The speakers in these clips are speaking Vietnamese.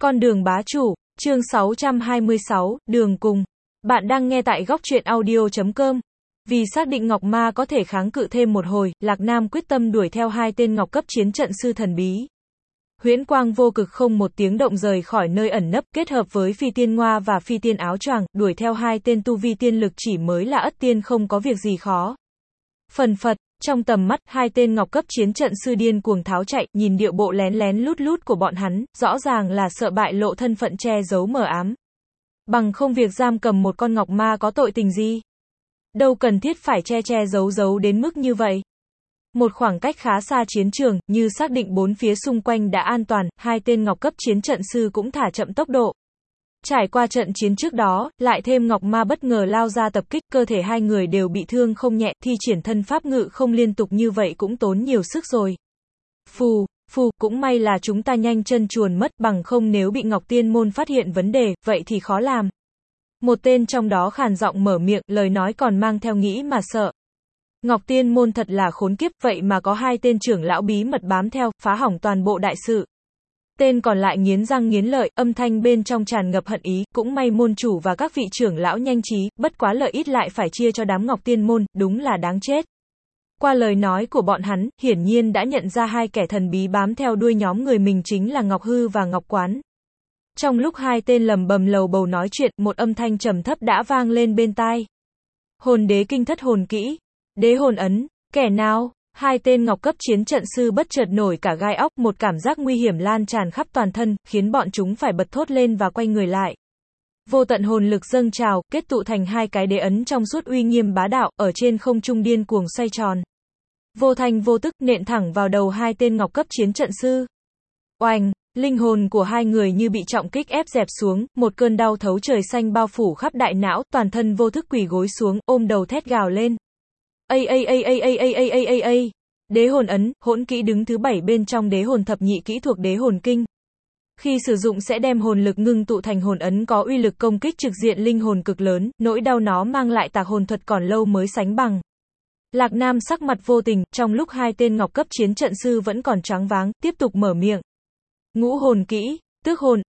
Con đường bá chủ, chương 626, đường cùng. Bạn đang nghe tại góc truyện audio.com. Vì xác định Ngọc Ma có thể kháng cự thêm một hồi, Lạc Nam quyết tâm đuổi theo hai tên Ngọc cấp chiến trận sư thần bí. Huyễn quang vô cực không một tiếng động rời khỏi nơi ẩn nấp, kết hợp với phi tiên ngoa và phi tiên áo choàng, đuổi theo hai tên tu vi tiên lực chỉ mới là ất tiên không có việc gì khó. Phần phật, trong tầm mắt, hai tên Ngọc cấp chiến trận sư điên cuồng tháo chạy, nhìn điệu bộ lén lén lút lút của bọn hắn, rõ ràng là sợ bại lộ thân phận che giấu mờ ám. Bằng không việc giam cầm một con Ngọc Ma có tội tình gì. Đâu cần thiết phải che giấu đến mức như vậy. Một khoảng cách khá xa chiến trường, như xác định bốn phía xung quanh đã an toàn, hai tên Ngọc cấp chiến trận sư cũng thả chậm tốc độ. Trải qua trận chiến trước đó, lại thêm Ngọc Ma bất ngờ lao ra tập kích, cơ thể hai người đều bị thương không nhẹ, thi triển thân pháp ngự không liên tục như vậy cũng tốn nhiều sức rồi. Phù, cũng may là chúng ta nhanh chân chuồn mất, bằng không nếu bị Ngọc Tiên Môn phát hiện vấn đề, vậy thì khó làm. Một tên trong đó khàn giọng mở miệng, lời nói còn mang theo nghĩ mà sợ. Ngọc Tiên Môn thật là khốn kiếp, vậy mà có hai tên trưởng lão bí mật bám theo, phá hỏng toàn bộ đại sự. Tên còn lại nghiến răng nghiến lợi, âm thanh bên trong tràn ngập hận ý, cũng may môn chủ và các vị trưởng lão nhanh trí, bất quá lợi ít lại phải chia cho đám Ngọc Tiên Môn, đúng là đáng chết. Qua lời nói của bọn hắn, hiển nhiên đã nhận ra hai kẻ thần bí bám theo đuôi nhóm người mình chính là Ngọc Hư và Ngọc Quán. Trong lúc hai tên lầm bầm lầu bầu nói chuyện, một âm thanh trầm thấp đã vang lên bên tai. Hồn đế kinh thất hồn kỹ, đế hồn ấn, kẻ nào? Hai tên Ngọc cấp chiến trận sư bất chợt nổi cả gai óc, một cảm giác nguy hiểm lan tràn khắp toàn thân, khiến bọn chúng phải bật thốt lên và quay người lại. Vô tận hồn lực dâng trào, kết tụ thành hai cái đế ấn trong suốt uy nghiêm bá đạo, ở trên không trung điên cuồng xoay tròn. Vô thanh vô tức nện thẳng vào đầu hai tên Ngọc cấp chiến trận sư. Oanh, linh hồn của hai người như bị trọng kích ép dẹp xuống, một cơn đau thấu trời xanh bao phủ khắp đại não, toàn thân vô thức quỳ gối xuống, ôm đầu thét gào lên. Đế hồn ấn, hỗn kỹ đứng thứ 7 bên trong đế hồn thập nhị kỹ thuộc đế hồn kinh. Khi sử dụng sẽ đem hồn lực ngưng tụ thành hồn ấn có uy lực công kích trực diện linh hồn cực lớn, nỗi đau nó mang lại tạc hồn thuật còn lâu mới sánh bằng. Lạc Nam sắc mặt vô tình, trong lúc hai tên Ngọc cấp chiến trận sư vẫn còn choáng váng, tiếp tục mở miệng. Ngũ hồn kỹ, tước hồn,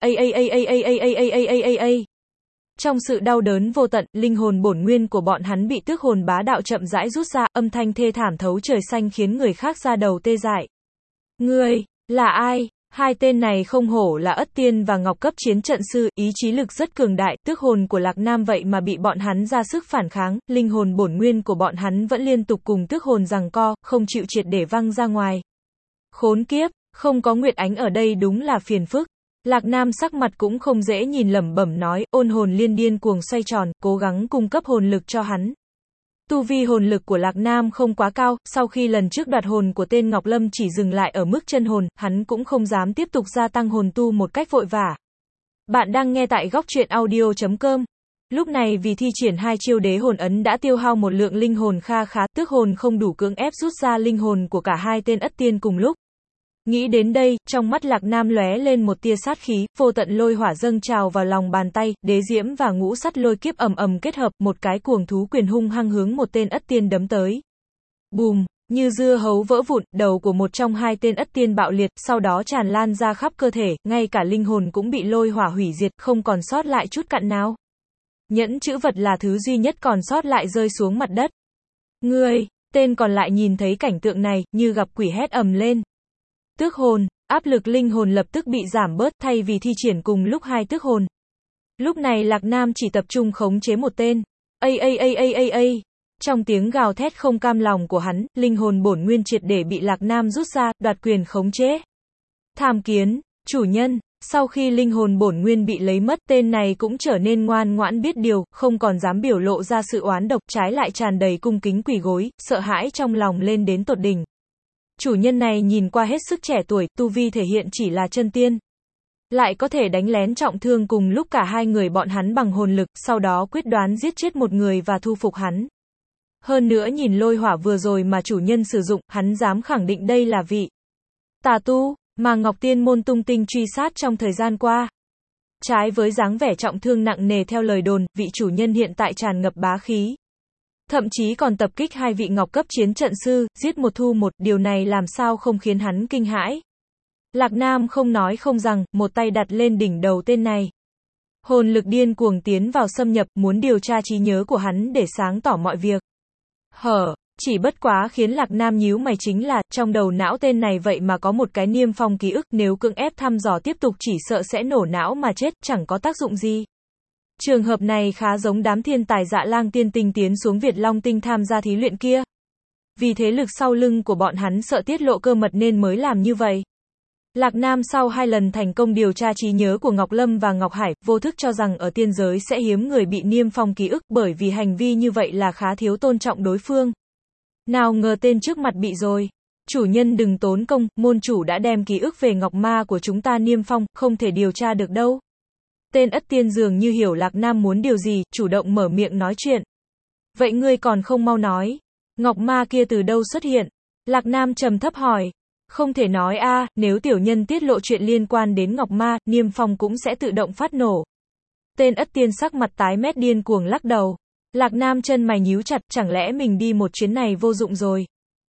Trong sự đau đớn vô tận, linh hồn bổn nguyên của bọn hắn bị tước hồn bá đạo chậm rãi rút ra, âm thanh thê thảm thấu trời xanh khiến người khác ra đầu tê dại. Ngươi, là ai? Hai tên này không hổ là ất tiên và Ngọc cấp chiến trận sư, ý chí lực rất cường đại, tước hồn của Lạc Nam vậy mà bị bọn hắn ra sức phản kháng, linh hồn bổn nguyên của bọn hắn vẫn liên tục cùng tước hồn giằng co, không chịu triệt để văng ra ngoài. Khốn kiếp, không có Nguyệt Ánh ở đây đúng là phiền phức. Lạc Nam sắc mặt cũng không dễ nhìn, lẩm bẩm nói, ôn hồn liên điên cuồng xoay tròn, cố gắng cung cấp hồn lực cho hắn. Tu vi hồn lực của Lạc Nam không quá cao, sau khi lần trước đoạt hồn của tên Ngọc Lâm chỉ dừng lại ở mức chân hồn, hắn cũng không dám tiếp tục gia tăng hồn tu một cách vội vã. Bạn đang nghe tại góc truyện audio.com. Lúc này vì thi triển hai chiêu đế hồn ấn đã tiêu hao một lượng linh hồn kha khá, tước hồn không đủ cưỡng ép rút ra linh hồn của cả hai tên ất tiên cùng lúc. Nghĩ đến đây, trong mắt Lạc Nam lóe lên một tia sát khí, vô tận lôi hỏa dâng trào vào lòng bàn tay, đế diễm và ngũ sắt lôi kiếp ầm ầm kết hợp, một cái cuồng thú quyền hung hăng hướng một tên ất tiên đấm tới. Bùm, như dưa hấu vỡ vụn, đầu của một trong hai tên ất tiên bạo liệt, sau đó tràn lan ra khắp cơ thể, ngay cả linh hồn cũng bị lôi hỏa hủy diệt, không còn sót lại chút cặn nào. Nhẫn chữ vật là thứ duy nhất còn sót lại rơi xuống mặt đất. Ngươi, tên còn lại nhìn thấy cảnh tượng này, như gặp quỷ hét ầm lên. Tước hồn, áp lực linh hồn lập tức bị giảm bớt, thay vì thi triển cùng lúc hai tước hồn. Lúc này Lạc Nam chỉ tập trung khống chế một tên. Trong tiếng gào thét không cam lòng của hắn, linh hồn bổn nguyên triệt để bị Lạc Nam rút ra, đoạt quyền khống chế. Tham kiến, chủ nhân. Sau khi linh hồn bổn nguyên bị lấy mất, tên này cũng trở nên ngoan ngoãn biết điều, không còn dám biểu lộ ra sự oán độc, trái lại tràn đầy cung kính quỳ gối, sợ hãi trong lòng lên đến tột đỉnh. Chủ nhân này nhìn qua hết sức trẻ tuổi, tu vi thể hiện chỉ là chân tiên. Lại có thể đánh lén trọng thương cùng lúc cả hai người bọn hắn bằng hồn lực, sau đó quyết đoán giết chết một người và thu phục hắn. Hơn nữa nhìn lôi hỏa vừa rồi mà chủ nhân sử dụng, hắn dám khẳng định đây là vị tà tu mà Ngọc Tiên Môn tung tinh truy sát trong thời gian qua. Trái với dáng vẻ trọng thương nặng nề theo lời đồn, vị chủ nhân hiện tại tràn ngập bá khí. Thậm chí còn tập kích hai vị Ngọc cấp chiến trận sư, giết một thu một, điều này làm sao không khiến hắn kinh hãi. Lạc Nam không nói không rằng, một tay đặt lên đỉnh đầu tên này. Hồn lực điên cuồng tiến vào xâm nhập, muốn điều tra trí nhớ của hắn để sáng tỏ mọi việc. Chỉ bất quá khiến Lạc Nam nhíu mày chính là, trong đầu não tên này vậy mà có một cái niêm phong ký ức, nếu cưỡng ép thăm dò tiếp tục chỉ sợ sẽ nổ não mà chết, chẳng có tác dụng gì. Trường hợp này khá giống đám thiên tài Dạ Lang Tiên Tinh tiến xuống Việt Long Tinh tham gia thí luyện kia. Vì thế lực sau lưng của bọn hắn sợ tiết lộ cơ mật nên mới làm như vậy. Lạc Nam sau 2 lần thành công điều tra trí nhớ của Ngọc Lâm và Ngọc Hải, vô thức cho rằng ở tiên giới sẽ hiếm người bị niêm phong ký ức, bởi vì hành vi như vậy là khá thiếu tôn trọng đối phương. Nào ngờ tên trước mặt bị rồi. Chủ nhân đừng tốn công, môn chủ đã đem ký ức về Ngọc Ma của chúng ta niêm phong, không thể điều tra được đâu. Tên Ất Tiên dường như hiểu Lạc Nam muốn điều gì, chủ động mở miệng nói chuyện. Vậy ngươi còn không mau nói. Ngọc Ma kia từ đâu xuất hiện? Lạc Nam trầm thấp hỏi. Không thể nói a, nếu tiểu nhân tiết lộ chuyện liên quan đến Ngọc Ma, niêm phong cũng sẽ tự động phát nổ. Tên Ất Tiên sắc mặt tái mét điên cuồng lắc đầu. Lạc Nam chân mày nhíu chặt, chẳng lẽ mình đi một chuyến này vô dụng rồi.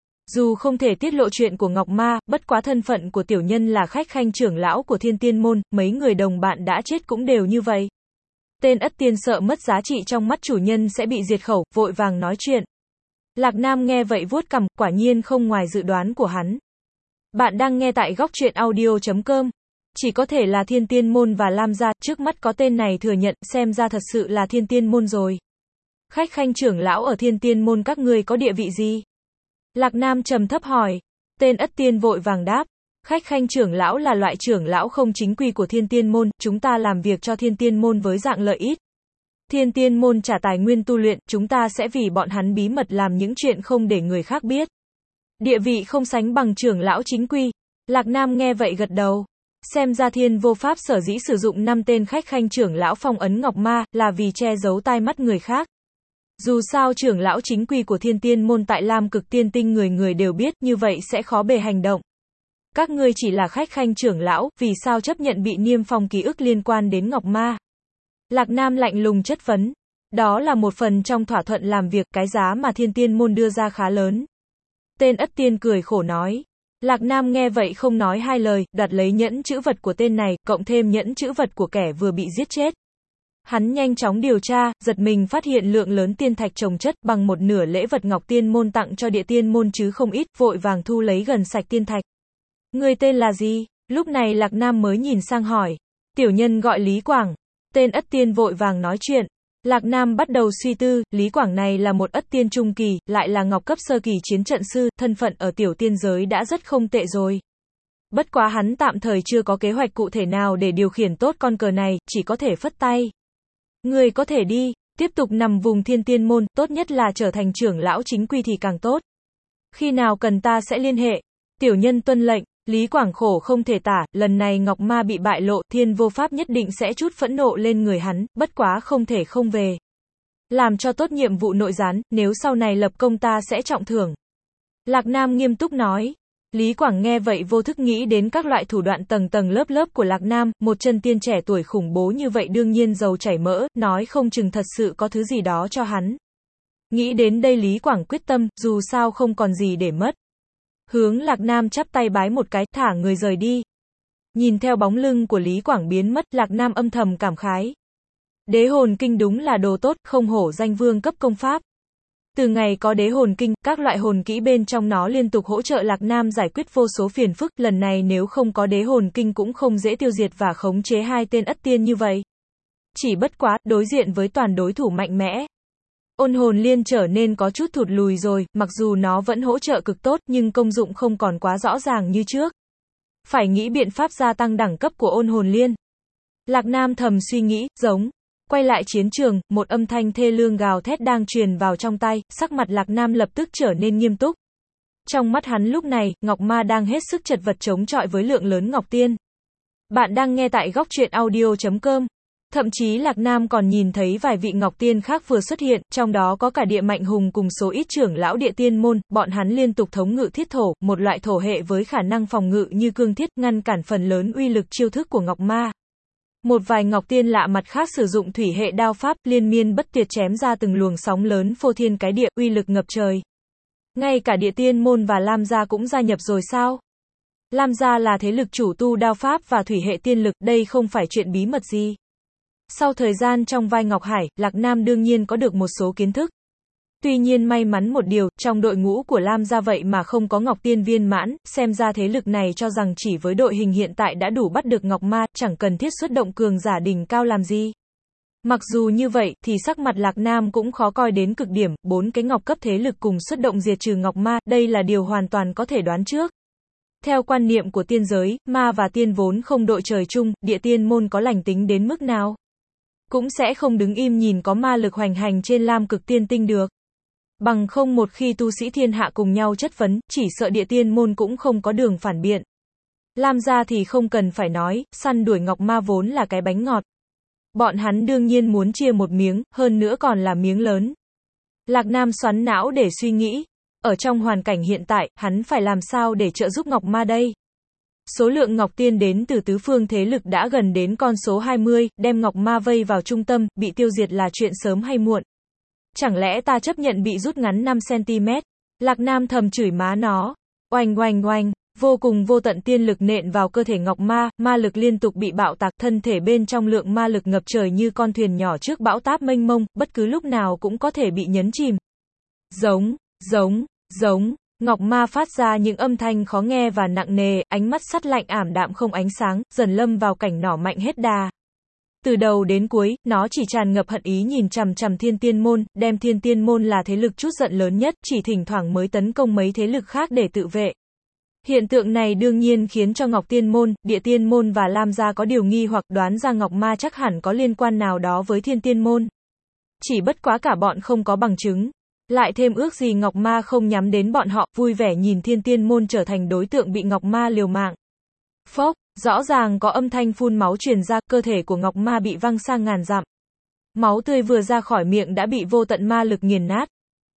Dù không thể tiết lộ chuyện của Ngọc Ma, bất quá thân phận của tiểu nhân là khách khanh trưởng lão của Thiên Tiên môn, mấy người đồng bạn đã chết cũng đều như vậy. Tên Ất Tiên sợ mất giá trị trong mắt chủ nhân sẽ bị diệt khẩu, vội vàng nói chuyện. Lạc Nam nghe vậy vuốt cằm, quả nhiên không ngoài dự đoán của hắn. Bạn đang nghe tại góc truyện audio.com. Chỉ có thể là Thiên Tiên môn và Lam gia, trước mắt có tên này thừa nhận, xem ra thật sự là Thiên Tiên môn rồi. Khách khanh trưởng lão ở Thiên Tiên môn các ngươi có địa vị gì? Lạc Nam trầm thấp hỏi. Tên Ất Tiên vội vàng đáp. Khách khanh trưởng lão là loại trưởng lão không chính quy của Thiên Tiên môn, chúng ta làm việc cho Thiên Tiên môn với dạng lợi ích. Thiên Tiên môn trả tài nguyên tu luyện, chúng ta sẽ vì bọn hắn bí mật làm những chuyện không để người khác biết. Địa vị không sánh bằng trưởng lão chính quy. Lạc Nam nghe vậy gật đầu. Xem ra Thiên Vô Pháp sở dĩ sử dụng 5 tên khách khanh trưởng lão phong ấn Ngọc Ma, là vì che giấu tai mắt người khác. Dù sao trưởng lão chính quy của Thiên Tiên môn tại Lam Cực Tiên Tinh người người đều biết, như vậy sẽ khó bề hành động. Các ngươi chỉ là khách khanh trưởng lão, vì sao chấp nhận bị niêm phong ký ức liên quan đến Ngọc Ma? Lạc Nam lạnh lùng chất vấn. Đó là một phần trong thỏa thuận làm việc, cái giá mà Thiên Tiên môn đưa ra khá lớn. Tên Ất Tiên cười khổ nói. Lạc Nam nghe vậy không nói hai lời, đoạt lấy nhẫn chữ vật của tên này, cộng thêm nhẫn chữ vật của kẻ vừa bị giết chết. Hắn nhanh chóng điều tra, giật mình phát hiện lượng lớn tiên thạch chồng chất, bằng một nửa lễ vật Ngọc Tiên môn tặng cho Địa Tiên môn chứ không ít, vội vàng thu lấy gần sạch tiên thạch. Người tên là gì? Lúc này Lạc Nam mới nhìn sang hỏi. Tiểu nhân gọi Lý Quảng. Tên Ất Tiên vội vàng nói chuyện. Lạc Nam bắt đầu suy tư, Lý Quảng này là một Ất Tiên trung kỳ, lại là Ngọc cấp sơ kỳ chiến trận sư, thân phận ở tiểu tiên giới đã rất không tệ rồi. Bất quá hắn tạm thời chưa có kế hoạch cụ thể nào để điều khiển tốt con cờ này, chỉ có thể phất tay. Người có thể đi, tiếp tục nằm vùng Thiên Tiên môn, tốt nhất là trở thành trưởng lão chính quy thì càng tốt. Khi nào cần ta sẽ liên hệ. Tiểu nhân tuân lệnh. Lý Quảng khổ không thể tả, lần này Ngọc Ma bị bại lộ, Thiên Vô Pháp nhất định sẽ trút phẫn nộ lên người hắn, bất quá không thể không về. Làm cho tốt nhiệm vụ nội gián, nếu sau này lập công ta sẽ trọng thưởng. Lạc Nam nghiêm túc nói. Lý Quảng nghe vậy vô thức nghĩ đến các loại thủ đoạn tầng tầng lớp lớp của Lạc Nam, một chân tiên trẻ tuổi khủng bố như vậy đương nhiên giàu chảy mỡ, nói không chừng thật sự có thứ gì đó cho hắn. Nghĩ đến đây Lý Quảng quyết tâm, dù sao không còn gì để mất. Hướng Lạc Nam chắp tay bái một cái, thả người rời đi. Nhìn theo bóng lưng của Lý Quảng biến mất, Lạc Nam âm thầm cảm khái. Đế hồn kinh đúng là đồ tốt, không hổ danh vương cấp công pháp. Từ ngày có đế hồn kinh, các loại hồn kỹ bên trong nó liên tục hỗ trợ Lạc Nam giải quyết vô số phiền phức, lần này nếu không có đế hồn kinh cũng không dễ tiêu diệt và khống chế hai tên Ất Tiên như vậy. Chỉ bất quá, đối diện với toàn đối thủ mạnh mẽ. Ôn hồn liên trở nên có chút thụt lùi rồi, mặc dù nó vẫn hỗ trợ cực tốt nhưng công dụng không còn quá rõ ràng như trước. Phải nghĩ biện pháp gia tăng đẳng cấp của ôn hồn liên. Lạc Nam thầm suy nghĩ, giống. Quay lại chiến trường, một âm thanh thê lương gào thét đang truyền vào trong tai, sắc mặt Lạc Nam lập tức trở nên nghiêm túc. Trong mắt hắn lúc này, Ngọc Ma đang hết sức chật vật chống chọi với lượng lớn Ngọc Tiên. Bạn đang nghe tại góc truyện audio.com. Thậm chí Lạc Nam còn nhìn thấy vài vị Ngọc Tiên khác vừa xuất hiện, trong đó có cả Địa Mạnh Hùng cùng số ít trưởng lão Địa Tiên môn, bọn hắn liên tục thống ngự thiết thổ, một loại thổ hệ với khả năng phòng ngự như cương thiết, ngăn cản phần lớn uy lực chiêu thức của Ngọc Ma. Một vài Ngọc Tiên lạ mặt khác sử dụng thủy hệ đao pháp, liên miên bất tuyệt chém ra từng luồng sóng lớn phô thiên cái địa, uy lực ngập trời. Ngay cả Địa Tiên môn và Lam gia cũng gia nhập rồi sao? Lam gia là thế lực chủ tu đao pháp và thủy hệ tiên lực, đây không phải chuyện bí mật gì. Sau thời gian trong vai Ngọc Hải, Lạc Nam đương nhiên có được một số kiến thức. Tuy nhiên may mắn một điều, trong đội ngũ của Lam gia vậy mà không có Ngọc Tiên viên mãn, xem ra thế lực này cho rằng chỉ với đội hình hiện tại đã đủ bắt được Ngọc Ma, chẳng cần thiết xuất động cường giả đỉnh cao làm gì. Mặc dù như vậy, thì sắc mặt Lạc Nam cũng khó coi đến cực điểm, 4 cái ngọc cấp thế lực cùng xuất động diệt trừ Ngọc Ma, đây là điều hoàn toàn có thể đoán trước. Theo quan niệm của tiên giới, ma và tiên vốn không đội trời chung, địa tiên môn có lành tính đến mức nào cũng sẽ không đứng im nhìn có ma lực hoành hành trên Lam Cực Tiên Tinh được. Bằng không một khi tu sĩ thiên hạ cùng nhau chất vấn, chỉ sợ địa tiên môn cũng không có đường phản biện. Lam gia thì không cần phải nói, săn đuổi Ngọc Ma vốn là cái bánh ngọt. Bọn hắn đương nhiên muốn chia một miếng, hơn nữa còn là miếng lớn. Lạc Nam xoắn não để suy nghĩ. Ở trong hoàn cảnh hiện tại, hắn phải làm sao để trợ giúp Ngọc Ma đây? Số lượng Ngọc Tiên đến từ tứ phương thế lực đã gần đến con số 20, đem Ngọc Ma vây vào trung tâm, bị tiêu diệt là chuyện sớm hay muộn. Chẳng lẽ ta chấp nhận bị rút ngắn 5cm? Lạc Nam thầm chửi má nó. Oanh oanh oanh, vô cùng vô tận tiên lực nện vào cơ thể Ngọc Ma, ma lực liên tục bị bạo tạc, thân thể bên trong lượng ma lực ngập trời như con thuyền nhỏ trước bão táp mênh mông, bất cứ lúc nào cũng có thể bị nhấn chìm. Giống, giống, giống. Ngọc Ma phát ra những âm thanh khó nghe và nặng nề, ánh mắt sắt lạnh ảm đạm không ánh sáng, dần lâm vào cảnh nỏ mạnh hết đà. Từ đầu đến cuối, nó chỉ tràn ngập hận ý nhìn chằm chằm Thiên Tiên môn, đem Thiên Tiên môn là thế lực chút giận lớn nhất, chỉ thỉnh thoảng mới tấn công mấy thế lực khác để tự vệ. Hiện tượng này đương nhiên khiến cho Ngọc Tiên môn, Địa Tiên môn và Lam gia có điều nghi hoặc đoán ra Ngọc Ma chắc hẳn có liên quan nào đó với Thiên Tiên môn. Chỉ bất quá cả bọn không có bằng chứng. Lại thêm ước gì Ngọc Ma không nhắm đến bọn họ, vui vẻ nhìn Thiên Tiên môn trở thành đối tượng bị Ngọc Ma liều mạng. Phốc, rõ ràng có âm thanh phun máu truyền ra, cơ thể của Ngọc Ma bị văng sang ngàn dặm. Máu tươi vừa ra khỏi miệng đã bị vô tận ma lực nghiền nát.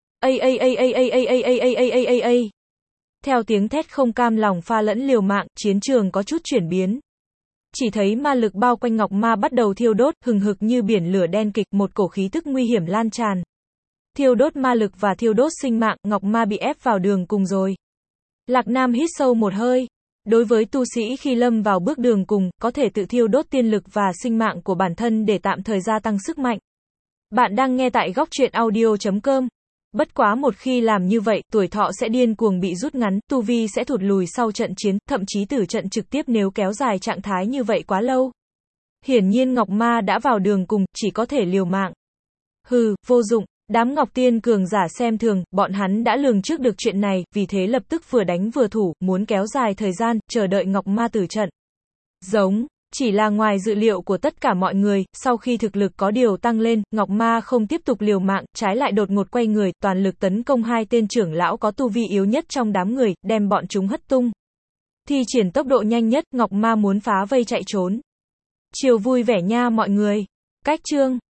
Theo tiếng thét không cam lòng pha lẫn liều mạng, chiến trường có chút chuyển biến. Chỉ thấy ma lực bao quanh Ngọc Ma bắt đầu thiêu đốt, hừng hực như biển lửa đen kịch, một cổ khí tức nguy hiểm lan tràn. Thiêu đốt ma lực và thiêu đốt sinh mạng, Ngọc Ma bị ép vào đường cùng rồi. Lạc Nam hít sâu một hơi. Đối với tu sĩ khi lâm vào bước đường cùng, có thể tự thiêu đốt tiên lực và sinh mạng của bản thân để tạm thời gia tăng sức mạnh. Bạn đang nghe tại góc truyện audio.com. Bất quá một khi làm như vậy, tuổi thọ sẽ điên cuồng bị rút ngắn, tu vi sẽ thụt lùi sau trận chiến, thậm chí tử trận trực tiếp nếu kéo dài trạng thái như vậy quá lâu. Hiển nhiên Ngọc Ma đã vào đường cùng, chỉ có thể liều mạng. Hừ, vô dụng. Đám Ngọc Tiên cường giả xem thường, bọn hắn đã lường trước được chuyện này, vì thế lập tức vừa đánh vừa thủ, muốn kéo dài thời gian, chờ đợi Ngọc Ma tử trận. Giống, chỉ là ngoài dự liệu của tất cả mọi người, sau khi thực lực có điều tăng lên, Ngọc Ma không tiếp tục liều mạng, trái lại đột ngột quay người, toàn lực tấn công hai tên trưởng lão có tu vi yếu nhất trong đám người, đem bọn chúng hất tung. Thi triển tốc độ nhanh nhất, Ngọc Ma muốn phá vây chạy trốn. Chiều vui vẻ nha mọi người. Cách chương